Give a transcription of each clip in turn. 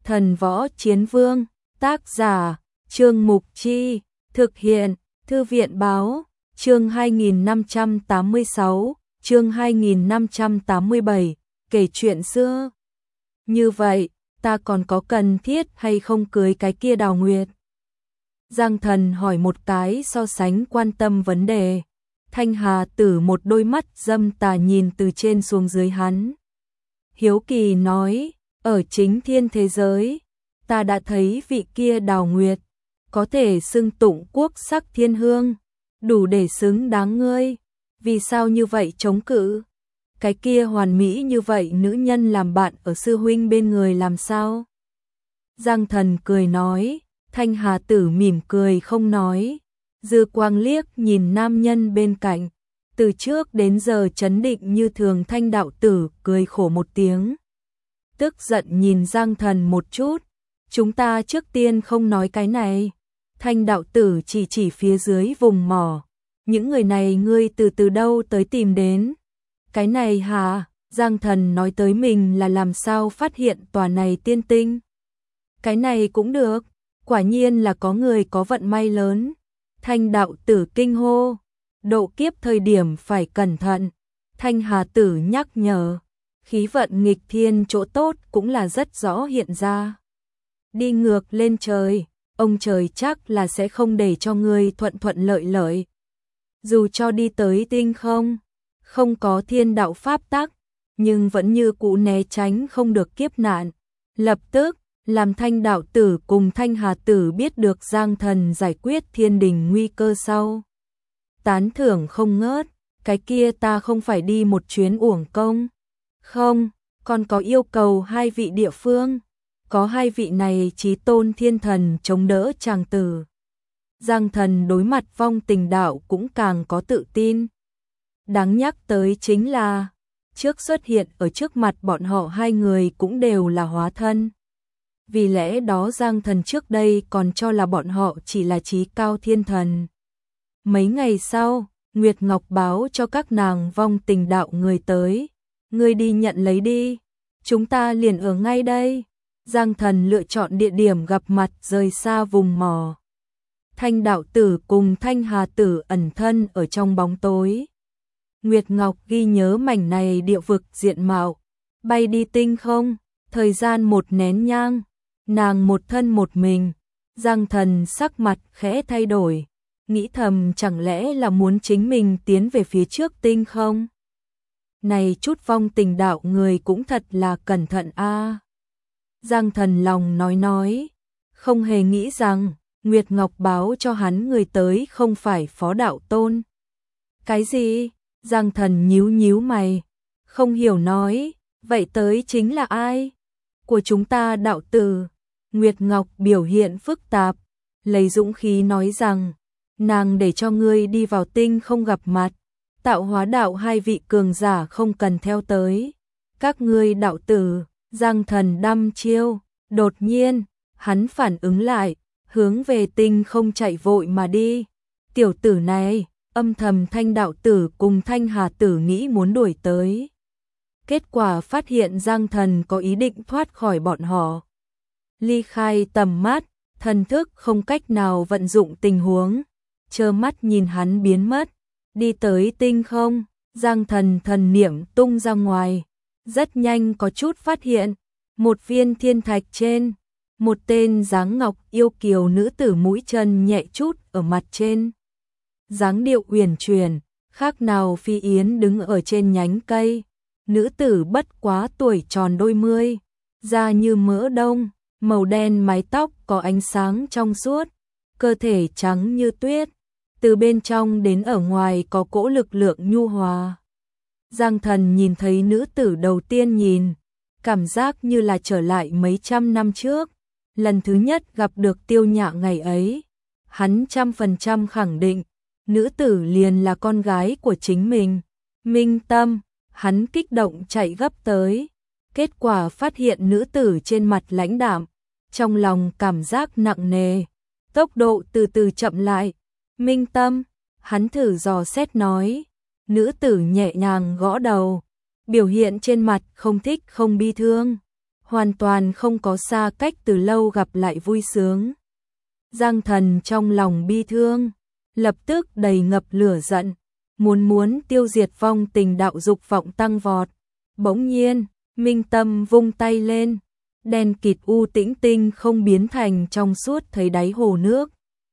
Thần Võ Chiến Vương, tác giả, Trương Mục Chi, thực hiện, Thư viện Báo, chương 2586, chương 2587, kể chuyện xưa. Như vậy, ta còn có cần thiết hay không cưới cái kia Đào Nguyệt? Giang Thần hỏi một cái so sánh quan tâm vấn đề. Thanh Hà Tử một đôi mắt dâm tà nhìn từ trên xuống dưới hắn. Hiếu kỳ nói, ở chính thiên thế giới, ta đã thấy vị kia Đào Nguyệt, có thể xưng tụng quốc sắc thiên hương, đủ để xứng đáng ngươi, vì sao như vậy chống cự? Cái kia hoàn mỹ như vậy nữ nhân làm bạn ở sư huynh bên người làm sao? Giang Thần cười nói, Thanh Hà Tử mỉm cười không nói, dư quang liếc nhìn nam nhân bên cạnh, từ trước đến giờ trấn định như thường. Thanh đạo tử cười khổ một tiếng, tức giận nhìn Giang Thần một chút, chúng ta trước tiên không nói cái này. Thanh đạo tử chỉ phía dưới vùng mỏ, những người này ngươi từ đâu tới tìm đến? Cái này hả? Giang Thần nói tới mình là làm sao phát hiện tòa này tiên tinh. Cái này cũng được, quả nhiên là có người có vận may lớn. Thanh đạo tử kinh hô, độ kiếp thời điểm phải cẩn thận. Thanh Hà Tử nhắc nhở, khí vận nghịch thiên chỗ tốt cũng là rất rõ hiện ra. Đi ngược lên trời, ông trời chắc là sẽ không để cho ngươi thuận lợi lợi. Dù cho đi tới tinh không có thiên đạo pháp tắc, nhưng vẫn như cũ né tránh không được kiếp nạn. Lập tức, làm Thanh đạo tử cùng Thanh Hà Tử biết được Giang Thần giải quyết thiên đình nguy cơ sau. Tán thưởng không ngớt, cái kia ta không phải đi một chuyến uổng công. Không, còn có yêu cầu hai vị địa phương. Có hai vị này chí tôn thiên thần chống đỡ chàng tử. Giang Thần đối mặt vong tình đạo cũng càng có tự tin. Đáng nhắc tới chính là, trước xuất hiện ở trước mặt bọn họ hai người cũng đều là hóa thân. Vì lẽ đó Giang Thần trước đây còn cho là bọn họ chỉ là chí cao thiên thần. Mấy ngày sau, Nguyệt Ngọc báo cho các nàng vong tình đạo người tới. Ngươi đi nhận lấy đi, chúng ta liền ở ngay đây. Giang Thần lựa chọn địa điểm gặp mặt rời xa vùng mỏ. Thanh đạo tử cùng Thanh Hà Tử ẩn thân ở trong bóng tối. Nguyệt Ngọc ghi nhớ mảnh này địa vực diện mạo, bay đi tinh không, thời gian một nén nhang, nàng một thân một mình. Giang Thần sắc mặt khẽ thay đổi, nghĩ thầm chẳng lẽ là muốn chính mình tiến về phía trước tinh không? Này chút vong tình đạo người cũng thật là cẩn thận a. Giang Thần lòng nói, không hề nghĩ rằng Nguyệt Ngọc báo cho hắn người tới không phải Phó Đạo Tôn. Cái gì? Giang Thần nhíu mày, không hiểu nói, vậy tới chính là ai? Của chúng ta đạo tử. Nguyệt Ngọc biểu hiện phức tạp, lấy dũng khí nói rằng, nàng để cho ngươi đi vào tinh không gặp mặt, tạo hóa đạo hai vị cường giả không cần theo tới. Các ngươi đạo tử. Giang Thần đăm chiêu, đột nhiên, hắn phản ứng lại, hướng về tinh không chạy vội mà đi. Tiểu tử này, âm thầm Thanh đạo tử cùng Thanh Hà Tử nghĩ muốn đuổi tới. Kết quả phát hiện Giang Thần có ý định thoát khỏi bọn họ. Ly khai tầm mắt, thần thức không cách nào vận dụng tình huống, trơ mắt nhìn hắn biến mất, đi tới tinh không. Giang Thần thần niệm tung ra ngoài, rất nhanh có chút phát hiện, một viên thiên thạch trên, một tên dáng ngọc yêu kiều nữ tử mũi chân nhẹ chút ở mặt trên. Dáng điệu uyển chuyển, khác nào phi yến đứng ở trên nhánh cây. Nữ tử bất quá tuổi tròn đôi mươi, da như mỡ đông, màu đen mái tóc có ánh sáng trong suốt, cơ thể trắng như tuyết, từ bên trong đến ở ngoài có cỗ lực lượng nhu hòa. Giang Thần nhìn thấy nữ tử đầu tiên nhìn, cảm giác như là trở lại mấy trăm năm trước, lần thứ nhất gặp được Tiêu Nhạ ngày ấy. Hắn 100% khẳng định, nữ tử liền là con gái của chính mình. Minh Tâm, hắn kích động chạy gấp tới, kết quả phát hiện nữ tử trên mặt lãnh đạm, trong lòng cảm giác nặng nề, tốc độ từ từ chậm lại. Minh Tâm, hắn thử dò xét nói. Nữ tử nhẹ nhàng gõ đầu, biểu hiện trên mặt không thích không bi thương. hoàn toàn không có xa cách từ lâu gặp lại vui sướng. Giang Thần trong lòng bi thương, lập tức đầy ngập lửa giận, muốn tiêu diệt Vong Tình đạo dục vọng tăng vọt. Bỗng nhiên, Minh Tâm vung tay lên, đen kịt u tĩnh tinh không biến thành trong suốt thấy đáy hồ nước.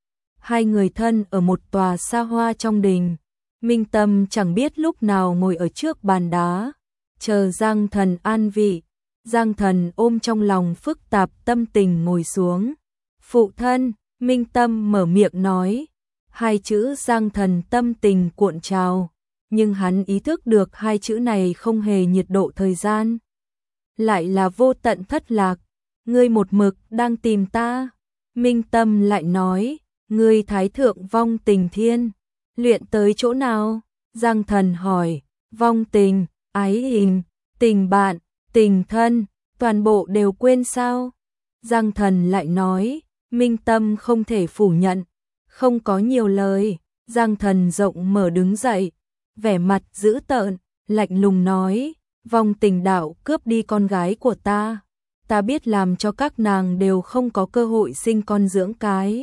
Hai người thân ở một tòa xa hoa trong đình, Minh Tâm chẳng biết lúc nào ngồi ở trước bàn đá, chờ Giang Thần an vị. Giang Thần ôm trong lòng phức tạp tâm tình ngồi xuống. Phụ thân, Minh Tâm mở miệng nói. Hai chữ Giang Thần tâm tình cuộn trào, nhưng hắn ý thức được hai chữ này không hề nhiệt độ thời gian. Lại là vô tận thất lạc, ngươi một mực đang tìm ta. Minh Tâm lại nói, ngươi thái thượng Vong Tình thiên, luyện tới chỗ nào? Giang Thần hỏi, vong tình, ái hình, tình bạn, tình thân, toàn bộ đều quên sao? Giang Thần lại nói, Minh Tâm không thể phủ nhận, không có nhiều lời. Giang Thần rộng mở đứng dậy, vẻ mặt dữ tợn, lạnh lùng nói, Vong Tình đạo cướp đi con gái của ta biết làm cho các nàng đều không có cơ hội sinh con dưỡng cái.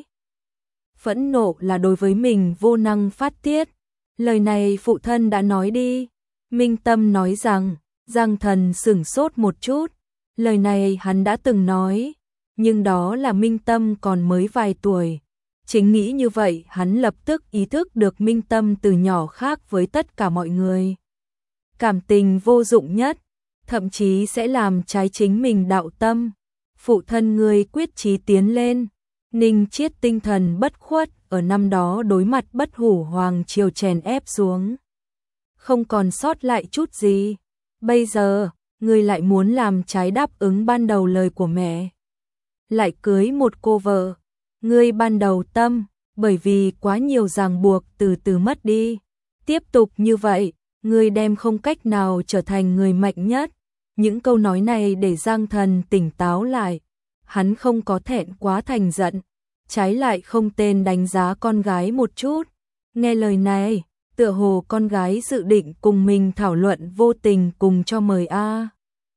Phẫn nộ là đối với mình vô năng phát tiết, lời này phụ thân đã nói đi. Minh Tâm nói rằng, Giang Thần sửng sốt một chút, lời này hắn đã từng nói, nhưng đó là Minh Tâm còn mới vài tuổi. Chính nghĩ như vậy hắn lập tức ý thức được Minh Tâm từ nhỏ khác với tất cả mọi người. Cảm tình vô dụng nhất, thậm chí sẽ làm trái chính mình đạo tâm. Phụ thân ngươi quyết chí tiến lên, Ninh Chiết tinh thần bất khuất ở năm đó đối mặt Bất Hủ Hoàng triều chèn ép xuống, không còn sót lại chút gì. Bây giờ, ngươi lại muốn làm trái đáp ứng ban đầu lời của mẹ, lại cưới một cô vợ. Ngươi ban đầu tâm, bởi vì quá nhiều ràng buộc từ từ mất đi. Tiếp tục như vậy, ngươi đem không cách nào trở thành người mạnh nhất. Những câu nói này để Giang Thần tỉnh táo lại. Hắn không có thẹn quá thành giận, trái lại không tên đánh giá con gái một chút. Nghe lời này, tựa hồ con gái dự định cùng mình thảo luận vô tình cùng cho mời a.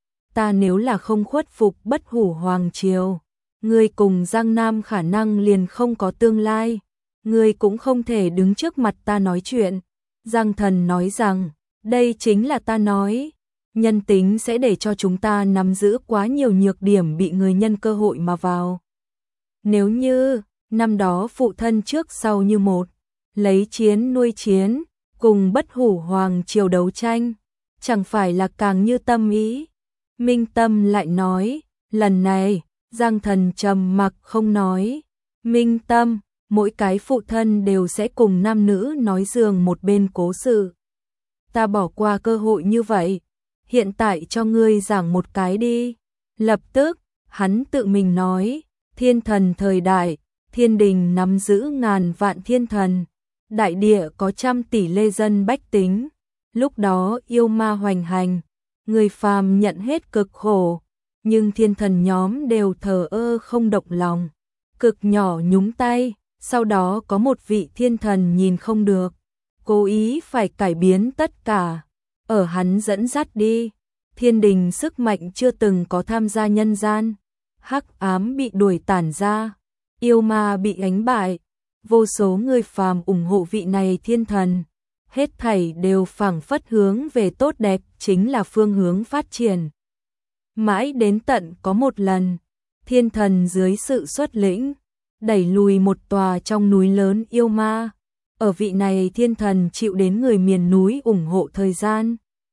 Ta nếu là không khuất phục Bất Hủ Hoàng triều, ngươi cùng Giang Nam khả năng liền không có tương lai, ngươi cũng không thể đứng trước mặt ta nói chuyện. Giang Thần nói rằng, đây chính là ta nói, nhân tính sẽ để cho chúng ta nắm giữ quá nhiều nhược điểm bị người nhân cơ hội mà vào. Nếu như, năm đó phụ thân trước sau như một, lấy chiến nuôi chiến, cùng Bất Hủ Hoàng triều đấu tranh, chẳng phải là càng như tâm ý. Minh Tâm lại nói, lần này, Giang Thần trầm mặc không nói. Minh Tâm, mỗi cái phụ thân đều sẽ cùng nam nữ nói giường một bên cố sự. Ta bỏ qua cơ hội như vậy, hiện tại cho ngươi giảng một cái đi. Lập tức, hắn tự mình nói, thiên thần thời đại, thiên đình nắm giữ ngàn vạn thiên thần, đại địa có 100 tỷ lê dân bách tính. Lúc đó yêu ma hoành hành, người phàm nhận hết cực khổ, nhưng thiên thần nhóm đều thờ ơ không động lòng, cực nhỏ nhúng tay. Sau đó có một vị thiên thần nhìn không được, cố ý phải cải biến tất cả. Ở hắn dẫn dắt đi, thiên đình sức mạnh chưa từng có tham gia nhân gian, hắc ám bị đuổi tản ra, yêu ma bị đánh bại, vô số người phàm ủng hộ vị này thiên thần, hết thảy đều phảng phất hướng về tốt đẹp, chính là phương hướng phát triển. Mãi đến tận có một lần, thiên thần dưới sự xuất lĩnh, đẩy lùi một tòa trong núi lớn yêu ma. Ở vị này thiên thần chịu đến người miền núi ủng hộ thời gian.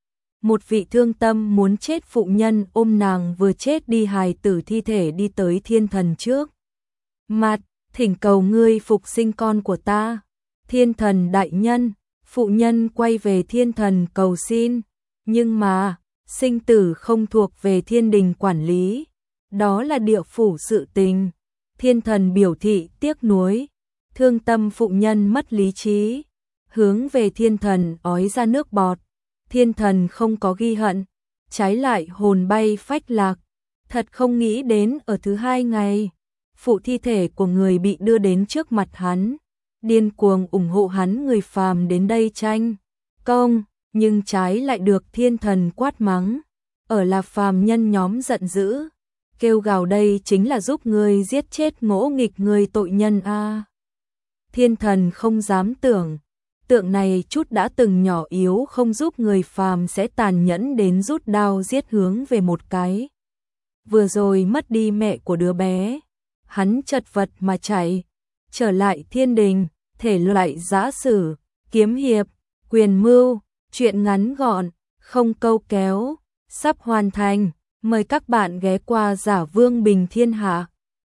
Một vị thương tâm muốn chết phụ nhân ôm nàng vừa chết đi hài tử thi thể đi tới thiên thần trước mặt, thỉnh cầu ngươi phục sinh con của ta. Thiên thần đại nhân, phụ nhân quay về thiên thần cầu xin, nhưng mà, sinh tử không thuộc về thiên đình quản lý, đó là địa phủ sự tình. Thiên thần biểu thị tiếc nuối, thương tâm phụ nhân mất lý trí, hướng về thiên thần ói ra nước bọt. Thiên thần không có ghi hận, trái lại hồn bay phách lạc. Thật không nghĩ đến ở thứ hai ngày, phụ thi thể của người bị đưa đến trước mặt hắn, điên cuồng ủng hộ hắn người phàm đến đây tranh công, nhưng trái lại được thiên thần quát mắng. Ở là phàm nhân nhóm giận dữ, kêu gào đây chính là giúp ngươi giết chết ngỗ nghịch ngươi tội nhân a. Thiên thần không dám tưởng, tượng này chút đã từng nhỏ yếu không giúp người phàm sẽ tàn nhẫn đến rút đao giết hướng về một cái. Vừa rồi mất đi mẹ của đứa bé, hắn chật vật mà chạy, trở lại thiên đình, thể loại giã sử, kiếm hiệp, quyền mưu, truyện ngắn gọn, không câu kéo, sắp hoàn thành, mời các bạn ghé qua Giả Vương Bình Thiên Hạ.